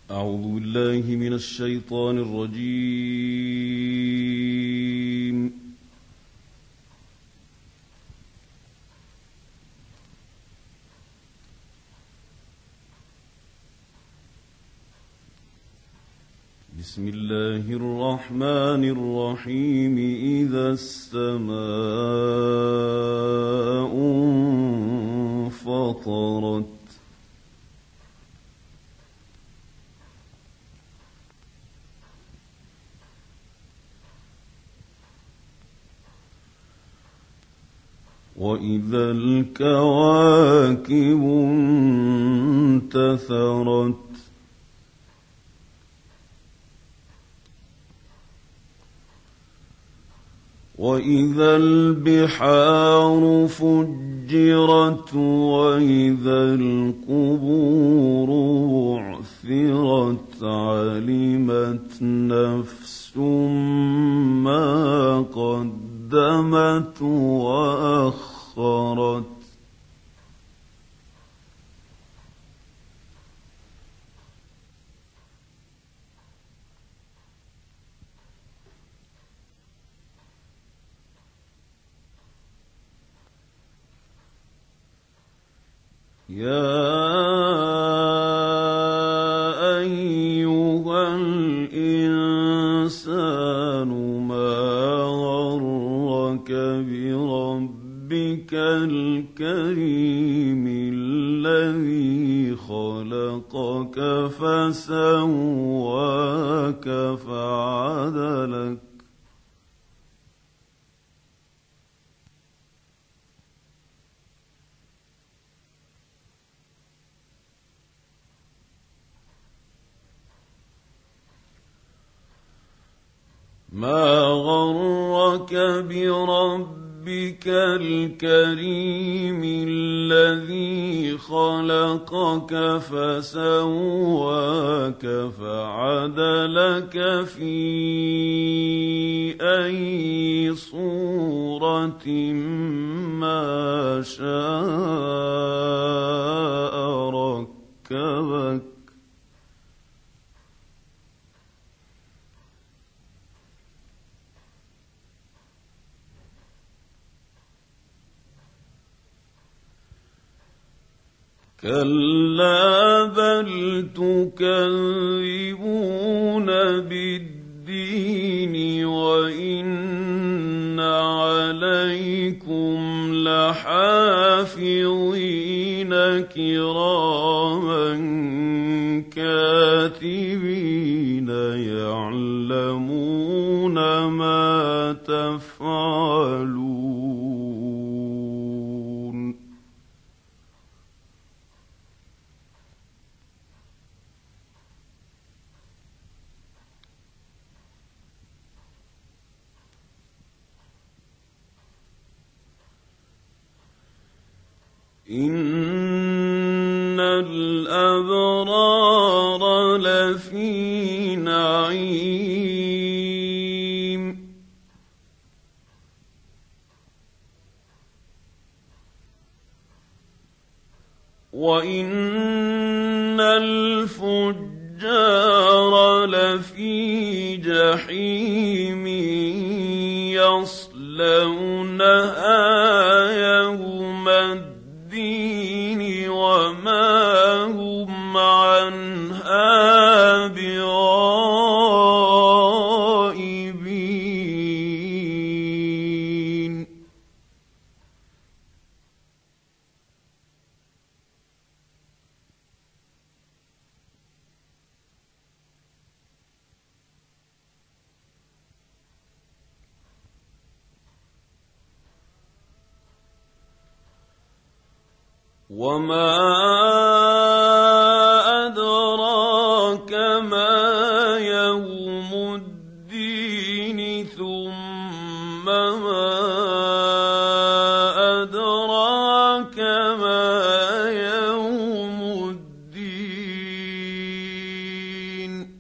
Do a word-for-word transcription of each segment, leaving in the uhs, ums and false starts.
أعوذ بالله من الشيطان الرجيم. بسم الله الرحمن الرحيم. إذا السماء انفطرت وإذا الكواكب انتثرت وإذا البحار فجرت وإذا القبور بعثرت علمت نفس ما قدمت وأخرت. يا أيها الإنسان ما غرك بربك الكريم الذي خلقك فسواك فعدلك ما غرك بربك الكريم الذي خلقك فسواك فعدلك في أي صورة ما شاء ركبك. كلا بل تكذبون بالدين وإن عليكم لحافظين كراما كاتبين يعلمون ما تفعلون. إن الأبرار لفي نعيم وإن الفجار لفي جحيم يصلونها يوم الدين وما هم عنها بغائبين. وما أدراك ما يوم الدين ثم ما أدراك ما يوم الدين.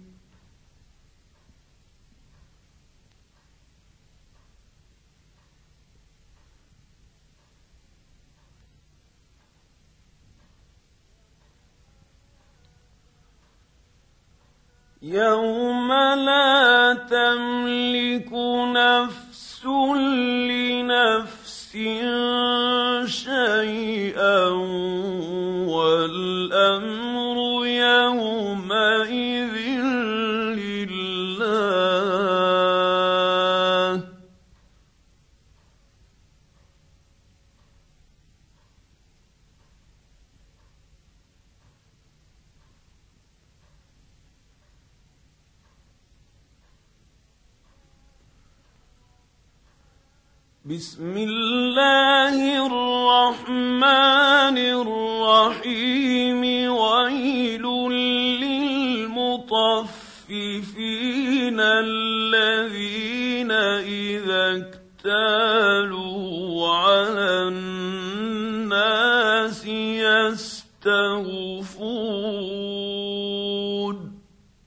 يوم لا تملك نفس لنفس شيئا والأمر يومئذ لله. بسم الله الرحمن الرحيم. ويل للمطففين الذين إذا اكتالوا على الناس يستوفون.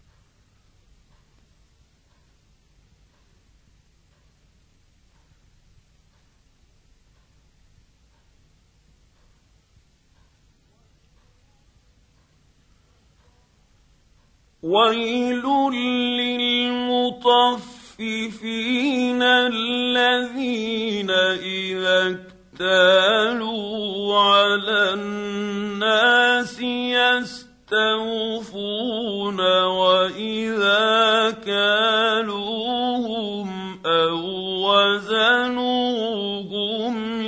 ويل للمطففين الذين إذا اكتالوا على الناس يستوفون وإذا كالوهم أو وزنوهم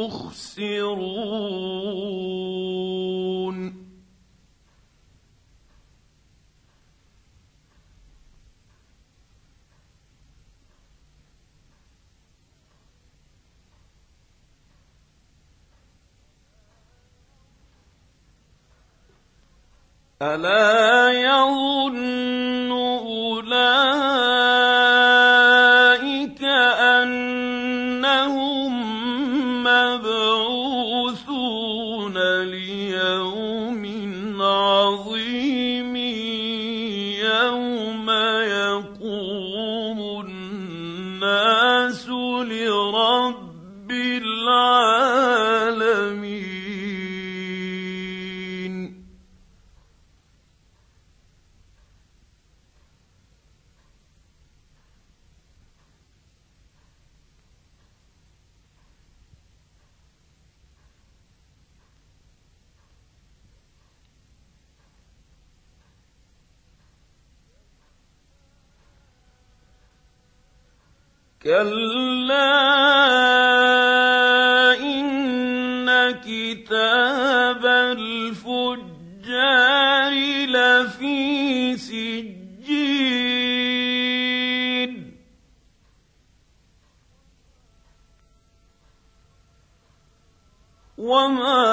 يخسرون. ألا يظن أولئك أنهم مبعوثون ليوم عظيم يوم يقوم الناس لرب العالمين. كلا إن كتاب الفجار لفي سجين. وما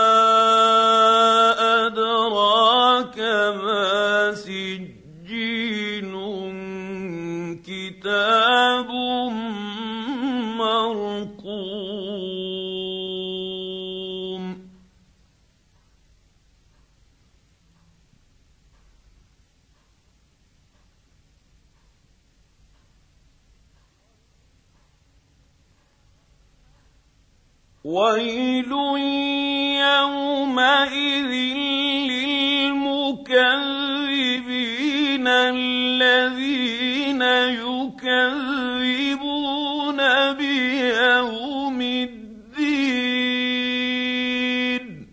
أدراك ما سجين كتاب مرقوم. ويل يومئذ للمكذبين الذين يكذبون بيوم الدين.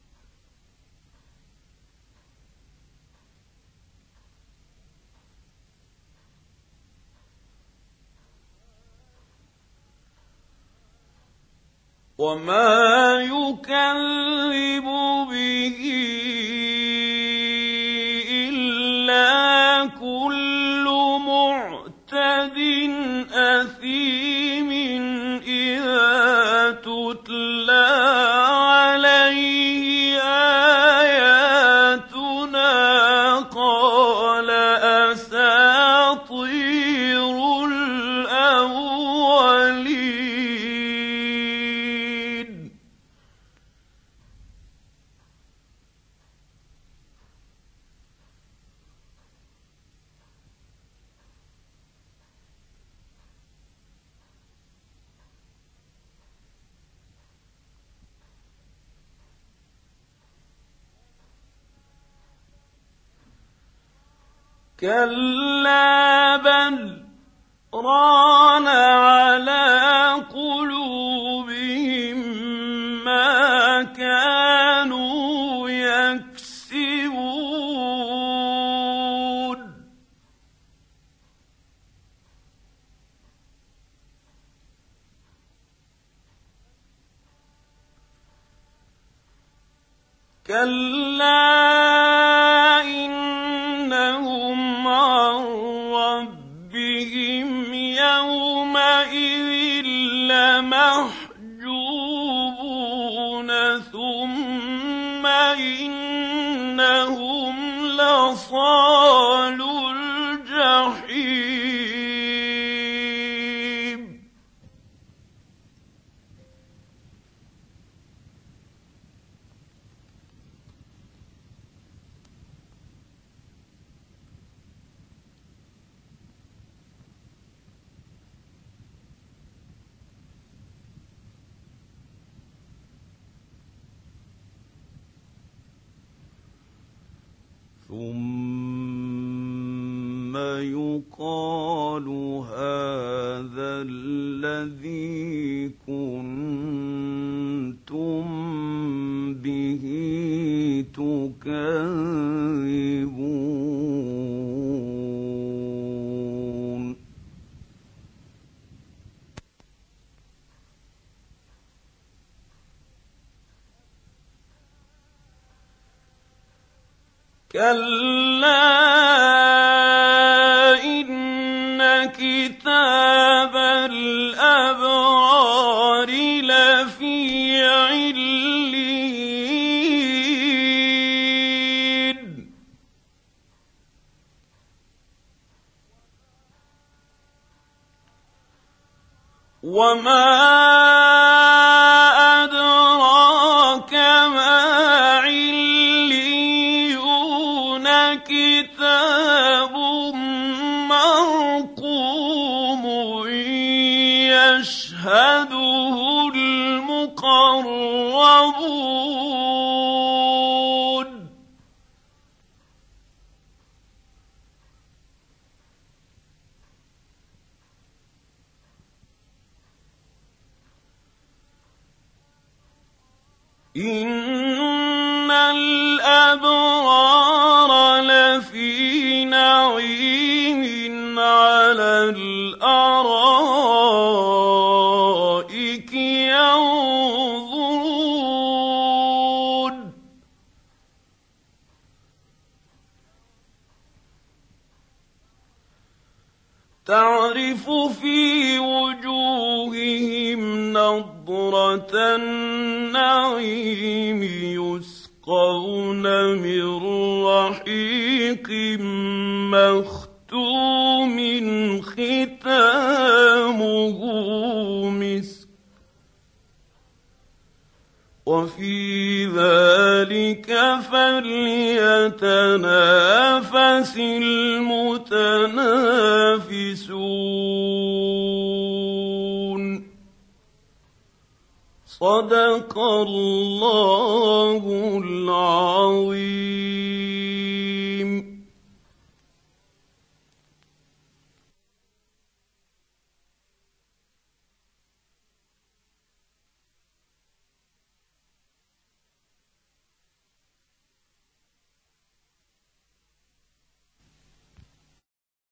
وما يكذب به إلا كل معتد أثيم إذا تتلى عليه آياتنا قال أساطير الأولين. كلا بل ران على قلوبهم ما كانوا يكسبون كلا إنهم عن ربهم يومئذ لمحجوبون ثم إنهم لصالو الجحيم ثم يقال هذا الذي كنتم به تكذبون كلا إن كتاب الأبرار لفي عليين وما أدراك ما كتاب مرقوم يشهده المقربون إن الأبرار لفي نعيم على الأرائك ينظرون تعرف في وجوههم نضرة النعيم يسقون من رحيق مختوم ختامه مسك وفي ذلك فليتنافس المتنافسون صدق الله العظيم.